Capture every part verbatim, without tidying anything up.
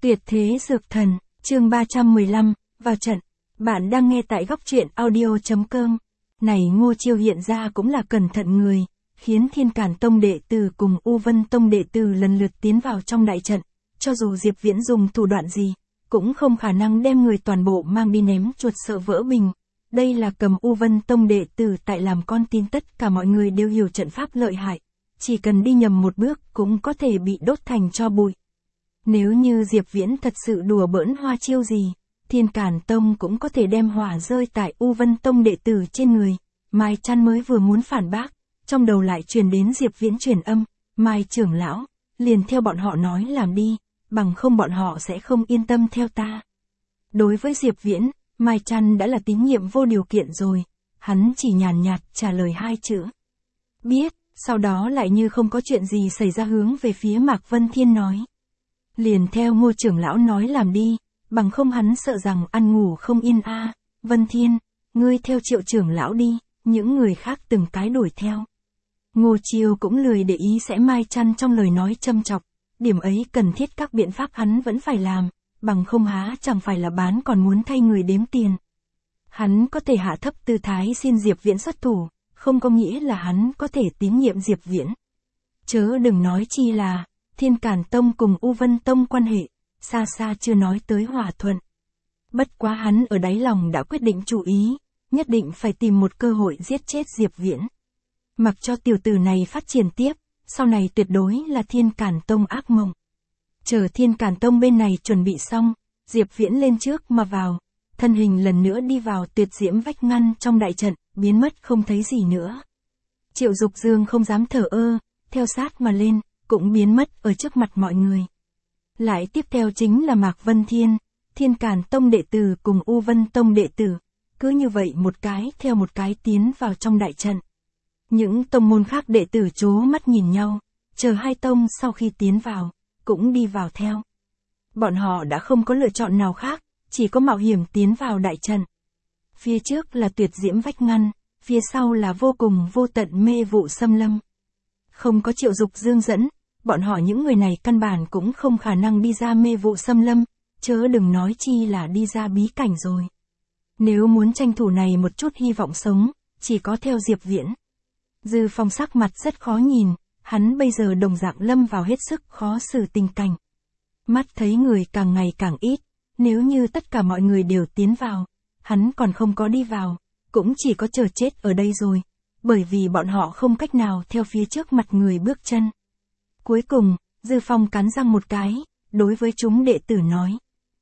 Tuyệt thế dược thần, chương ba trăm mười lăm, vào trận. Bạn đang nghe tại góc truyện audio.com. Này Ngô Chiêu hiện ra cũng là cẩn thận người, khiến Thiên Càn Tông đệ tử cùng U Vân Tông đệ tử lần lượt tiến vào trong đại trận. Cho dù Diệp Viễn dùng thủ đoạn gì, cũng không khả năng đem người toàn bộ mang đi ném chuột sợ vỡ bình. Đây là cầm U Vân Tông đệ tử tại làm con tin, tất cả mọi người đều hiểu trận pháp lợi hại. Chỉ cần đi nhầm một bước cũng có thể bị đốt thành tro bụi. Nếu như Diệp Viễn thật sự đùa bỡn hoa chiêu gì, Thiên Càn Tông cũng có thể đem hỏa rơi tại U Vân Tông đệ tử trên người. Mai Chăn mới vừa muốn phản bác, trong đầu lại truyền đến Diệp Viễn truyền âm, Mai trưởng lão, liền theo bọn họ nói làm đi, bằng không bọn họ sẽ không yên tâm theo ta. Đối với Diệp Viễn, Mai Chăn đã là tín nhiệm vô điều kiện rồi, hắn chỉ nhàn nhạt trả lời hai chữ. Biết, sau đó lại như không có chuyện gì xảy ra hướng về phía Mạc Vân Thiên nói. Liền theo Ngô trưởng lão nói làm đi, bằng không hắn sợ rằng ăn ngủ không yên a. À. Vân Thiên, ngươi theo Triệu trưởng lão đi, những người khác từng cái đuổi theo. Ngô Chiêu cũng lười để ý sẽ Mai Chăn trong lời nói châm chọc, điểm ấy cần thiết các biện pháp hắn vẫn phải làm, bằng không há chẳng phải là bán còn muốn thay người đếm tiền. Hắn có thể hạ thấp tư thái xin Diệp Viễn xuất thủ, không có nghĩa là hắn có thể tín nhiệm Diệp Viễn. Chớ đừng nói chi là Thiên Càn Tông cùng U Vân Tông quan hệ, xa xa chưa nói tới hòa thuận. Bất quá hắn ở đáy lòng đã quyết định chủ ý, nhất định phải tìm một cơ hội giết chết Diệp Viễn. Mặc cho tiểu tử này phát triển tiếp, sau này tuyệt đối là Thiên Càn Tông ác mộng. Chờ Thiên Càn Tông bên này chuẩn bị xong, Diệp Viễn lên trước mà vào, thân hình lần nữa đi vào tuyệt diễm vách ngăn trong đại trận, biến mất không thấy gì nữa. Triệu Dục Dương không dám thở ơ, theo sát mà lên, cũng biến mất ở trước mặt mọi người. Lại tiếp theo chính là Mạc Vân Thiên, Thiên Càn Tông đệ tử cùng U Vân Tông đệ tử, cứ như vậy một cái theo một cái tiến vào trong đại trận. Những tông môn khác đệ tử trố mắt nhìn nhau, chờ hai tông sau khi tiến vào, cũng đi vào theo. Bọn họ đã không có lựa chọn nào khác, chỉ có mạo hiểm tiến vào đại trận. Phía trước là tuyệt diễm vách ngăn, phía sau là vô cùng vô tận mê vụ xâm lâm. Không có Triệu Dục Dương dẫn, bọn họ những người này căn bản cũng không khả năng đi ra mê vụ xâm lâm, chớ đừng nói chi là đi ra bí cảnh rồi. Nếu muốn tranh thủ này một chút hy vọng sống, chỉ có theo Diệp Viễn. Dư Phong sắc mặt rất khó nhìn, hắn bây giờ đồng dạng lâm vào hết sức khó xử tình cảnh. Mắt thấy người càng ngày càng ít, nếu như tất cả mọi người đều tiến vào, hắn còn không có đi vào, cũng chỉ có chờ chết ở đây rồi, bởi vì bọn họ không cách nào theo phía trước mặt người bước chân. Cuối cùng, Dư Phong cắn răng một cái, đối với chúng đệ tử nói.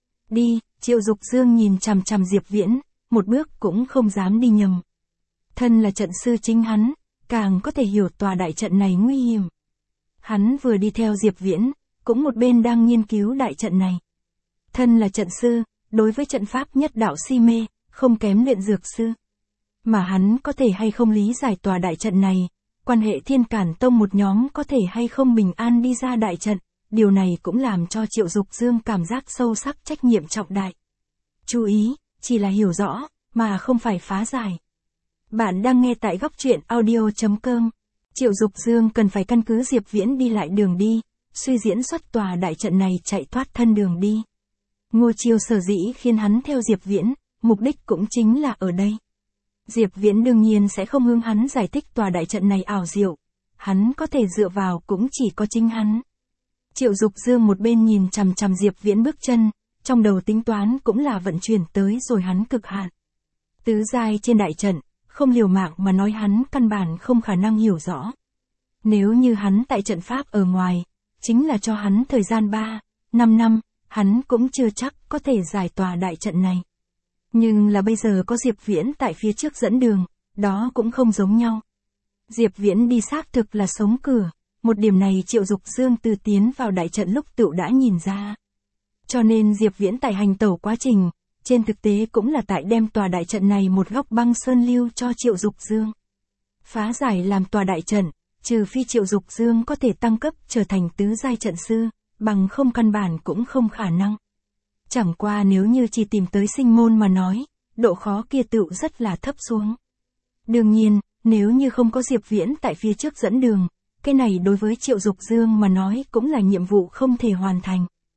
Đi, Triệu Dục Dương nhìn chằm chằm Diệp Viễn, một bước cũng không dám đi nhầm. Thân là trận sư chính hắn, càng có thể hiểu tòa đại trận này nguy hiểm. Hắn vừa đi theo Diệp Viễn, cũng một bên đang nghiên cứu đại trận này. Thân là trận sư, đối với trận pháp nhất đạo si mê, không kém luyện dược sư. Mà hắn có thể hay không lý giải tòa đại trận này, quan hệ Thiên Càn Tông một nhóm có thể hay không bình an đi ra đại trận, điều này cũng làm cho Triệu Dục Dương cảm giác sâu sắc trách nhiệm trọng đại. Chú ý, chỉ là hiểu rõ, mà không phải phá giải. Bạn đang nghe tại góc truyện audio.com. Triệu Dục Dương cần phải căn cứ Diệp Viễn đi lại đường đi, suy diễn xuất tòa đại trận này chạy thoát thân đường đi. Ngô Chiêu sở dĩ khiến hắn theo Diệp Viễn, mục đích cũng chính là ở đây. Diệp Viễn đương nhiên sẽ không hướng hắn giải thích tòa đại trận này ảo diệu, hắn có thể dựa vào cũng chỉ có chính hắn. Triệu Dục Dương một bên nhìn chằm chằm Diệp Viễn bước chân, trong đầu tính toán cũng là vận chuyển tới rồi hắn cực hạn. Tứ giai trên đại trận, không liều mạng mà nói hắn căn bản không khả năng hiểu rõ. Nếu như hắn tại trận pháp ở ngoài, chính là cho hắn thời gian ba, năm năm, hắn cũng chưa chắc có thể giải tòa đại trận này. Nhưng là bây giờ có Diệp Viễn tại phía trước dẫn đường, đó cũng không giống nhau. Diệp Viễn đi xác thực là sống cửa, một điểm này Triệu Dục Dương từ tiến vào đại trận lúc tựu đã nhìn ra. Cho nên Diệp Viễn tại hành tẩu quá trình, trên thực tế cũng là tại đem tòa đại trận này một góc băng sơn lưu cho Triệu Dục Dương. Phá giải làm tòa đại trận, trừ phi Triệu Dục Dương có thể tăng cấp trở thành tứ giai trận sư, bằng không căn bản cũng không khả năng. Chẳng qua nếu như chỉ tìm tới sinh môn mà nói, độ khó kia tựu rất là thấp xuống. Đương nhiên, nếu như không có Diệp Viễn tại phía trước dẫn đường, cái này đối với Triệu Dục Dương mà nói cũng là nhiệm vụ không thể hoàn thành.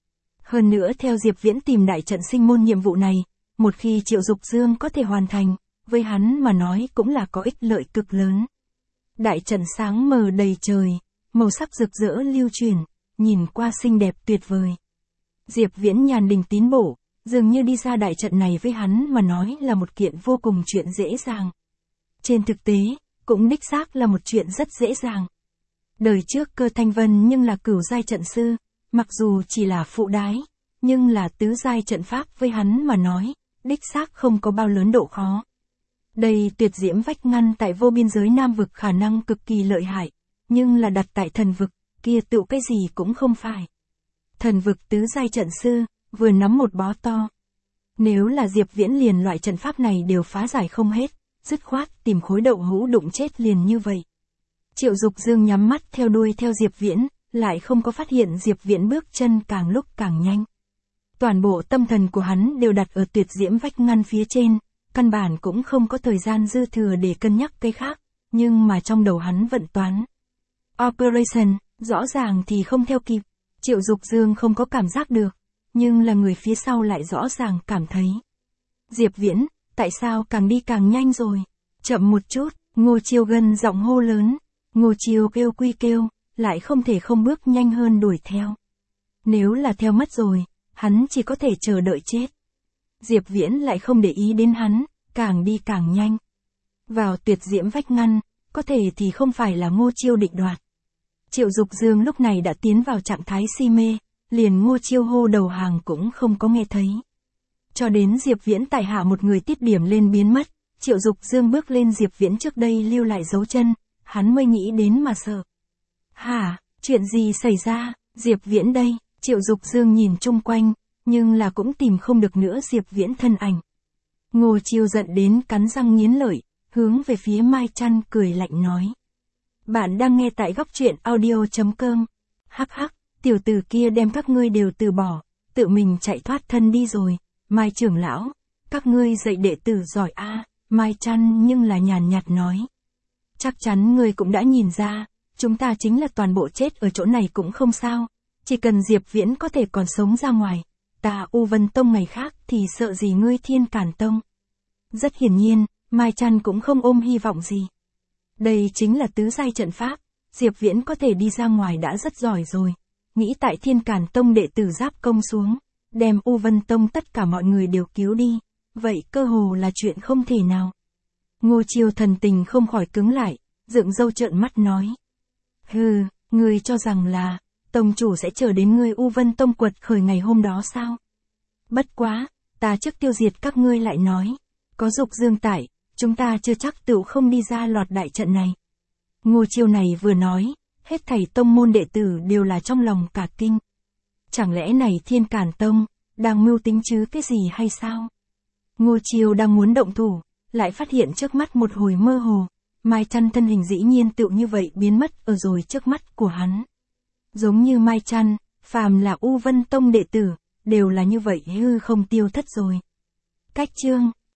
Hơn nữa theo Diệp Viễn tìm đại trận sinh môn nhiệm vụ này, một khi Triệu Dục Dương có thể hoàn thành, với hắn mà nói cũng là có ích lợi cực lớn. Đại trận sáng mờ đầy trời, màu sắc rực rỡ lưu chuyển, nhìn qua xinh đẹp tuyệt vời. Diệp Viễn nhàn đình tín bổ, dường như đi ra đại trận này với hắn mà nói là một kiện vô cùng chuyện dễ dàng. Trên thực tế, cũng đích xác là một chuyện rất dễ dàng. Đời trước Cơ Thanh Vân nhưng là cửu giai trận sư, mặc dù chỉ là phụ đái, nhưng là tứ giai trận pháp với hắn mà nói, đích xác không có bao lớn độ khó. Đây tuyệt diễm vách ngăn tại vô biên giới Nam vực khả năng cực kỳ lợi hại, nhưng là đặt tại thần vực, kia tựu cái gì cũng không phải. Thần vực tứ giai trận sư, vừa nắm một bó to. Nếu là Diệp Viễn liền loại trận pháp này đều phá giải không hết, dứt khoát tìm khối đậu hũ đụng chết liền như vậy. Triệu Dục Dương nhắm mắt theo đuôi theo Diệp Viễn, lại không có phát hiện Diệp Viễn bước chân càng lúc càng nhanh. Toàn bộ tâm thần của hắn đều đặt ở tuyệt diễm vách ngăn phía trên, căn bản cũng không có thời gian dư thừa để cân nhắc cái khác, nhưng mà trong đầu hắn vận toán. Operation, rõ ràng thì không theo kịp, Triệu Dục Dương không có cảm giác được, nhưng là người phía sau lại rõ ràng cảm thấy. Diệp Viễn, tại sao càng đi càng nhanh rồi? Chậm một chút, Ngô Chiêu gân giọng hô lớn. Ngô Chiêu kêu quy kêu, lại không thể không bước nhanh hơn đuổi theo. Nếu là theo mất rồi, hắn chỉ có thể chờ đợi chết. Diệp Viễn lại không để ý đến hắn, càng đi càng nhanh. Vào tuyệt diễm vách ngăn, có thể thì không phải là Ngô Chiêu định đoạt. Triệu Dục Dương lúc này đã tiến vào trạng thái si mê, liền Ngô Chiêu hô đầu hàng cũng không có nghe thấy. Cho đến Diệp Viễn tại hạ một người tiết điểm lên biến mất, Triệu Dục Dương bước lên Diệp Viễn trước đây lưu lại dấu chân, hắn mới nghĩ đến mà sợ. Hả, chuyện gì xảy ra, Diệp Viễn đây, Triệu Dục Dương nhìn chung quanh, nhưng là cũng tìm không được nữa Diệp Viễn thân ảnh. Ngô Chiêu giận đến cắn răng nghiến lợi, hướng về phía Mai Chăn cười lạnh nói. Bạn đang nghe tại góc truyện audio chấm com. Hắc hắc, tiểu tử kia đem các ngươi đều từ bỏ, tự mình chạy thoát thân đi rồi. Mai trưởng lão, các ngươi dạy đệ tử giỏi a. À, Mai Chăn nhưng là nhàn nhạt nói. Chắc chắn ngươi cũng đã nhìn ra, chúng ta chính là toàn bộ chết ở chỗ này cũng không sao. Chỉ cần Diệp Viễn có thể còn sống ra ngoài, ta U Vân Tông ngày khác thì sợ gì ngươi Thiên Càn Tông. Rất hiển nhiên, Mai Chăn cũng không ôm hy vọng gì. Đây chính là tứ giai trận pháp, Diệp Viễn có thể đi ra ngoài đã rất giỏi rồi. Nghĩ tại Thiên Càn Tông đệ tử giáp công xuống, đem U Vân Tông tất cả mọi người đều cứu đi, vậy cơ hồ là chuyện không thể nào. Ngô Chiêu thần tình không khỏi cứng lại, dựng râu trợn mắt nói. Hừ, ngươi cho rằng là, tông chủ sẽ chờ đến ngươi U Vân Tông quật khởi ngày hôm đó sao? Bất quá, ta trước tiêu diệt các ngươi lại nói, có Dục Dương tại, chúng ta chưa chắc tựu không đi ra lọt đại trận này. Ngô Chiêu này vừa nói, hết thảy tông môn đệ tử đều là trong lòng cả kinh. Chẳng lẽ này Thiên Càn Tông, đang mưu tính chứ cái gì hay sao? Ngô Chiêu đang muốn động thủ, lại phát hiện trước mắt một hồi mơ hồ, Mai Chăn thân hình dĩ nhiên tựu như vậy biến mất ở rồi trước mắt của hắn. Giống như Mai Chăn, phàm là U Vân Tông đệ tử, đều là như vậy hư không tiêu thất rồi. Cách chương